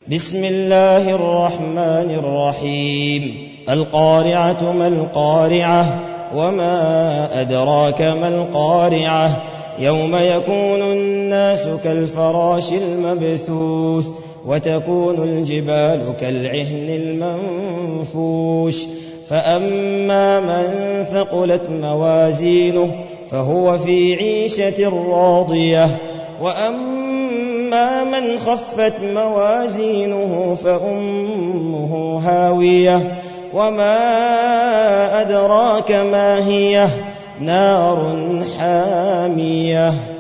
بسم الله الرحمن الرحيم. القارعة ما القارعة وما أدراك ما القارعة يوم يكون الناس كالفراش المبثوث وتكون الجبال كالعهن المنفوش فأما من ثقلت موازينه فهو في عيشة راضية وأما من خفت موازينه فأمه هاوية وما أدراك ما هي نار حامية.